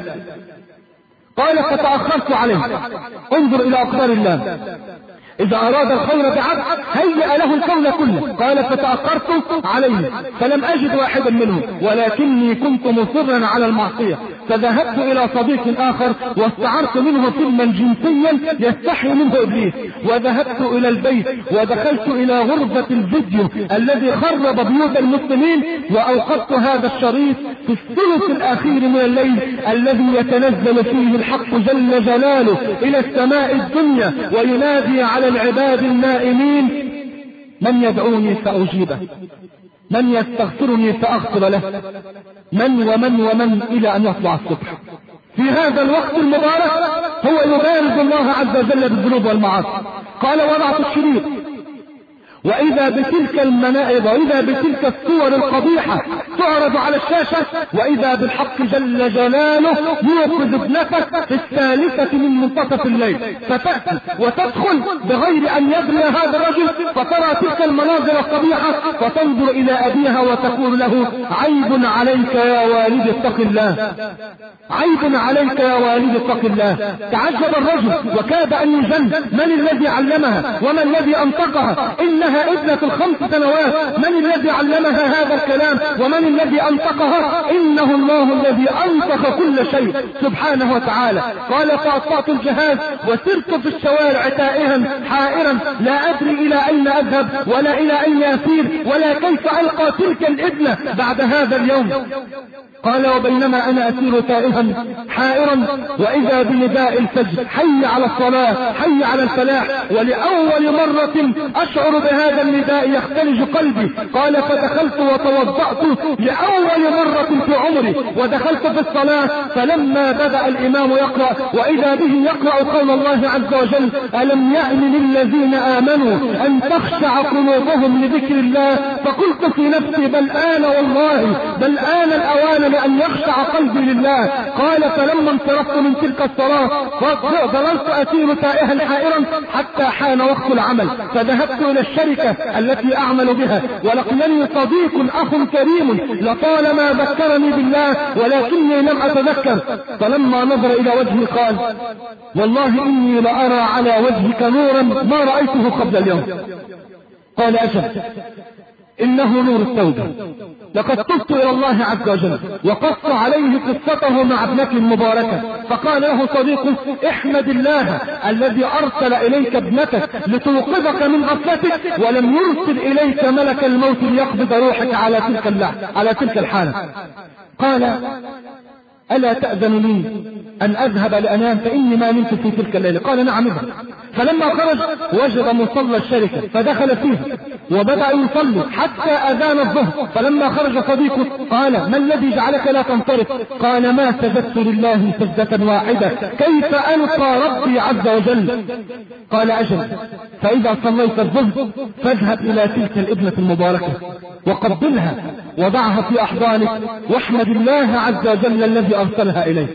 قال فتأخرت عليه. انظر إلى أقدار الله، إذا أراد الخير بعبد هيأ له الكون كله. قال فتأخرت عليه فلم أجد واحدا منهم، ولكني كنت مصرا على المعصية، فذهبت إلى صديق آخر واستعرت منه فيلما جنسيا يستحي منه إبليس، وذهبت إلى البيت ودخلت إلى غرفة الفيديو الذي خرب بيوت المسلمين، وأوقفت هذا الشريط في الثلث الأخير من الليل الذي يتنزل فيه الحق جل جلاله إلى السماء الدنيا وينادي على العباد النائمين: من يدعوني فأجيبه، من يستغفرني فأغفر له، من ومن ومن إلى أن يطلع الصبح. في هذا الوقت المبارك هو يبارز الله عز وجل بالذنوب والمعاصي. قال وضعت الشريط، وإذا بتلك المنائب وإذا بتلك الصور القبيحة تعرض على الشاشة، وإذا بالحق جل جلاله يوقظ ابنتك في الثالثة من منتصف الليل، فتأتي وتدخل بغير أن يدري هذا الرجل، فترى تلك المناظر القبيحة، فتنظر إلى أبيها وتقول له: عيب عليك يا والدي اتق الله، عيب عليك يا والدي اتق الله. تعجب الرجل وكاد أن يجن، من الذي علمها ومن الذي أنطقها؟ إنها ابنة الخمس سنوات، من الذي علمها هذا الكلام ومن الذي أنطقها؟ إنه الله الذي أنطق كل شيء سبحانه وتعالى. قال فأطفأت الجهاز وسرت في الشوارع تائها حائرا، لا أدري إلى أين أذهب ولا إلى أين أسير ولا كيف ألقى تلك الابنة بعد هذا اليوم. قال وبينما أنا أسير تائها حائرا وإذا بنداء الفجر: حي على الصلاة، حي على الفلاح. ولأول مرة أشعر بها هذا النداء يختلج قلبي. قال فدخلت وتوضأت لأول مرة في عمري، ودخلت في الصلاة فلما بدأ الإمام يقرأ وإذا به يقرأ قول الله عز وجل: ألم يأن للذين آمنوا أن تخشع قلوبهم لذكر الله، فقلت في نفسي بل آن والله بل آن الأوان لأن يخشع قلبي لله. قال فلما انصرفت من تلك الصلاة فظللت أسير تائها حائرا حتى حان وقت العمل، فذهبت إلى الشركة التي أعمل بها ولقيني صديق أخ كريم لطالما ذكرني بالله ولكني لم أتذكر، فلما نظر إلى وجهي قال: والله إني لأرى على وجهك نورا ما رأيته قبل اليوم. قال: أجل، إنه نور التوبة، لقد تبت إلى الله عز وجل. وقص عليه قصته مع ابنته المباركة، فقال له صديقه: احمد الله الذي أرسل إليك ابنتك لتوقظك من غفلتك ولم يرسل إليك ملك الموت ليقبض روحك على تلك على تلك الحالة. قال: ألا تأذن لي أن أذهب لأنام فإني ما نمت في تلك الليلة؟ قال: نعم اذهب. فلما خرج وجد مصلى الشركة فدخل فيه وبدأ يصلي حتى أذان الظهر. فلما خرج صديقه قال: ما الذي جعلك لا تنصرف؟ قال: ما سجدت لله سجدة واحدة، كيف ألقى ربي عز وجل؟ قال: أجل، فإذا صليت الظهر فاذهب إلى تلك الابنة المباركة وقبلها وضعها في أحضانك واحمد الله عز وجل الذي أرسلها إليه.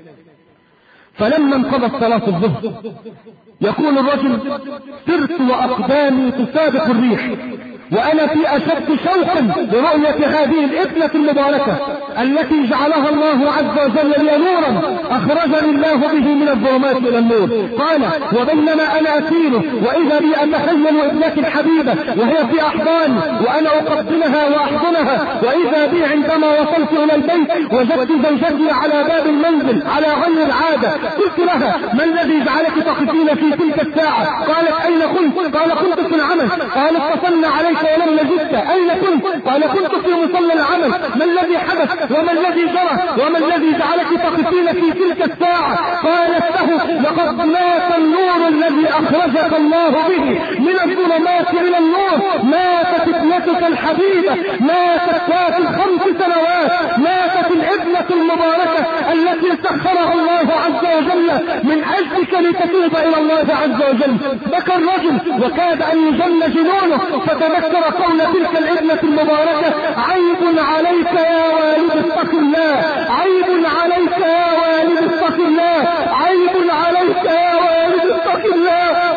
فلما انقضت صلاة الظهر يقول الرجل: سرت وأقدامي تسابق الريح وأنا في أشد شوقا برؤية هذه الابنة المباركة التي جعلها الله عز وجل لي نورا أخرجني الله به من الظلمات إلى النور. قال: وبينما أنا أسير وإذا بي أتخيل ابنتي الحبيبة وهي في أحضاني وأنا أقبلها وأحضنها، وإذا بي عندما وصلت إلى البيت وجدت زوجتي على باب المنزل على غير العادة. قلت لها: ما الذي جعلك تقفين في تلك الساعة؟ قالت: أين كنت؟ قال: كنت في العمل. قال: اتصلنا عليك ولم نجدك، أين كنت؟ قال: كنت في مصلى العمل. ما الذي حدث وما الذي جرى وما الذي جعلك تقفين في تلك الساعة؟ قالت له: لقد مات النور الذي أخرجك الله به من الظلمات إلى النور، ماتت ابنتك الحبيبة، ماتت ذات خمس سنوات، ماتت الابنة المباركة التي سخرها الله عز وجل من أجلك لتتوب إلى الله عز وجل. بكى الرجل وكاد أن يجن جنونه، فتذكر قول تلك الابنة المباركة: عيب عليك يا والد اتق الله، عيب عليك يا والد اتق الله، عيب عليك يا والد اتق الله.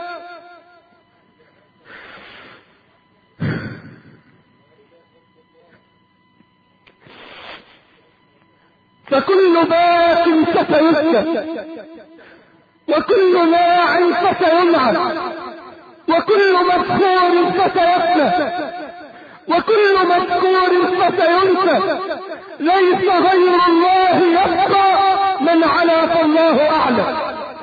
فكل باق ستيسر وكل ماع ستيمعن وكل مذكور ستيفنى وكل مذكور ستينسى، ليس غير الله يبقى، من علا فالله أعلم.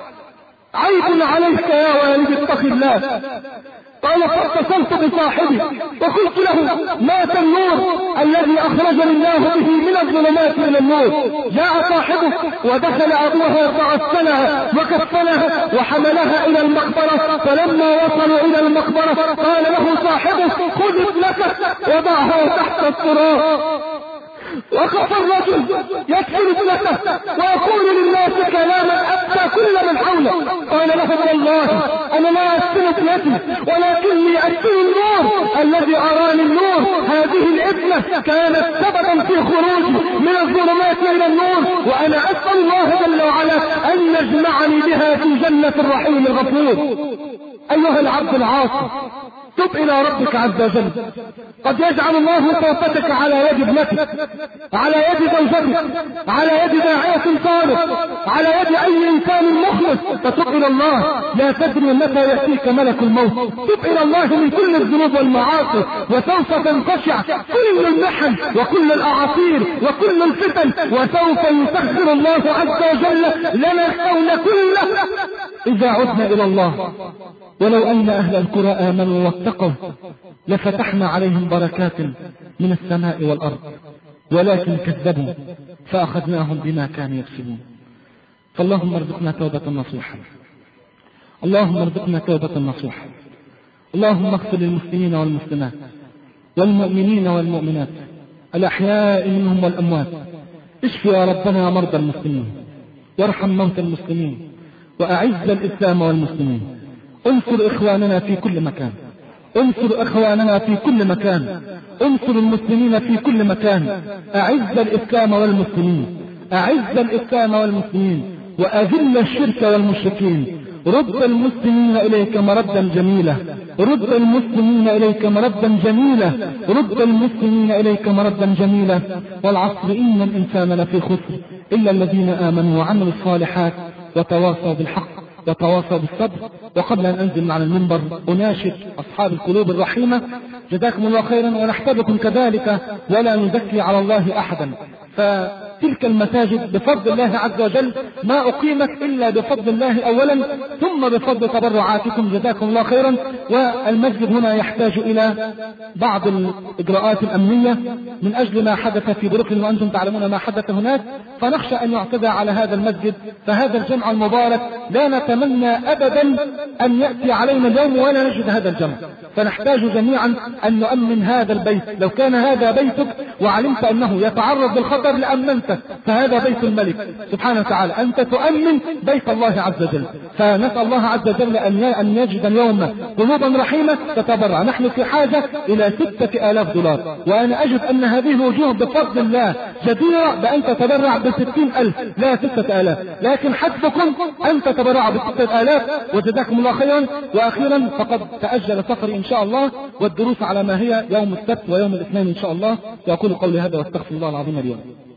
عيب عليك يا والد اتق الله. قال: فاتصلت بصاحبي وقلت له: مات النور الذي أخرجني الله به من الظلمات إلى النور. جاء صاحبه ودخل أبوها فغسلها وكفنها وحملها إلى المقبرة. فلما وصلوا إلى المقبرة قال له صاحبه: خذ ابنتك وضعها تحت التراب. وقف الرجل يكفر ابنته ويقول للناس كلاما أبكى كل من حوله. قال له: والله أنا لا أسكن ابنتي ولكني أسكن النور الذي أراني النور. هذه الابنة كانت سببا في خروجي من الظلمات إلى النور، وأنا أسأل الله جل وعلا أن يجمعني بها في جنة الرحيم الغفور. أيها العبد العاصي، تب إلى ربك عز وجل. قد يجعل الله توبتك على يد ابنتك، على يد زوجتك، على يد داعية صالح، على يد أي إنسان مخلص. فتب إلى الله، لا تدري متى يأتيك ملك الموت. تب إلى الله من كل الذنوب والمعاصي وسوف تنقشع كل المحن وكل الأعاصير وكل الفتن، وسوف يسخر الله عز وجل لنا الكون كله إذا عدنا إلى الله. ولو أن أهل القرى آمنوا واتقوا لفتحنا عليهم بركات من السماء والأرض، ولكن كذبوا فأخذناهم بما كانوا يكسبون. فاللهم ارزقنا توبة نصوحة، اللهم ارزقنا توبة نصوحة، اللهم اغفر للمسلمين والمسلمات والمؤمنين والمؤمنات الأحياء منهم والأموات. اشف يا ربنا مرضى المسلمين، وارحم موتى المسلمين، وأعز الإسلام والمسلمين. انصر إخواننا في كل مكان، انصر إخواننا في كل مكان، انصر المسلمين في كل مكان. أعز الإسلام والمسلمين، أعز الإسلام والمسلمين، وأذل الشرك والمشركين. رد المسلمين إليك مردا جميلا، رد المسلمين إليك مردا جميلا، رد المسلمين إليك مردا جميلا. والعصر إن الإنسان لفي خسر إلا الذين آمنوا وعملوا الصالحات وتواصوا بالحق وتواصوا بالصبر. وقبل أن أنزل على المنبر أناشد أصحاب القلوب الرحيمة جزاكم الله خيرا، ونحسبكم كذلك ولا نزكي على الله أحدا. فتلك المساجد بفضل الله عز وجل ما أقيمت إلا بفضل الله أولا، ثم بفضل تبرعاتكم جزاكم الله خيرا. والمسجد هنا يحتاج إلى بعض الإجراءات الأمنية من أجل ما حدث في بروكلين، وأنتم تعلمون ما حدث هناك، فنخشى أن يعتدى على هذا المسجد. فهذا الجمع المبارك لا نتمنى أبدا أن يأتي علينا اليوم ولا نجد هذا الجمع، فنحتاج جميعا أن نؤمن هذا البيت. لو كان هذا بيتك وعلمت أنه يتعرض للخطر لأمنته، فهذا بيت الملك سبحانه وتعالى، أنت تؤمن بيت الله عز وجل. فنسأل الله عز وجل أن يجد اليوم قلوبا رحيمة تتبرع. نحن في حاجة إلى ستة آلاف دولار، وأنا أجد أن هذه الوجوه بفضل الله جديرة بأن تتبرع بستين ألف لا ستة آلاف، لكن حسبكم أن تتبرعوا بستة آلاف وجزاكم الله خيرا. وأخيرا فقد تأجل سفري إن شاء الله، والدروس على ما هي يوم السبت ويوم الاثنين إن شاء الله. وأقول قولي هذا واستغفر الله العظيم اليوم.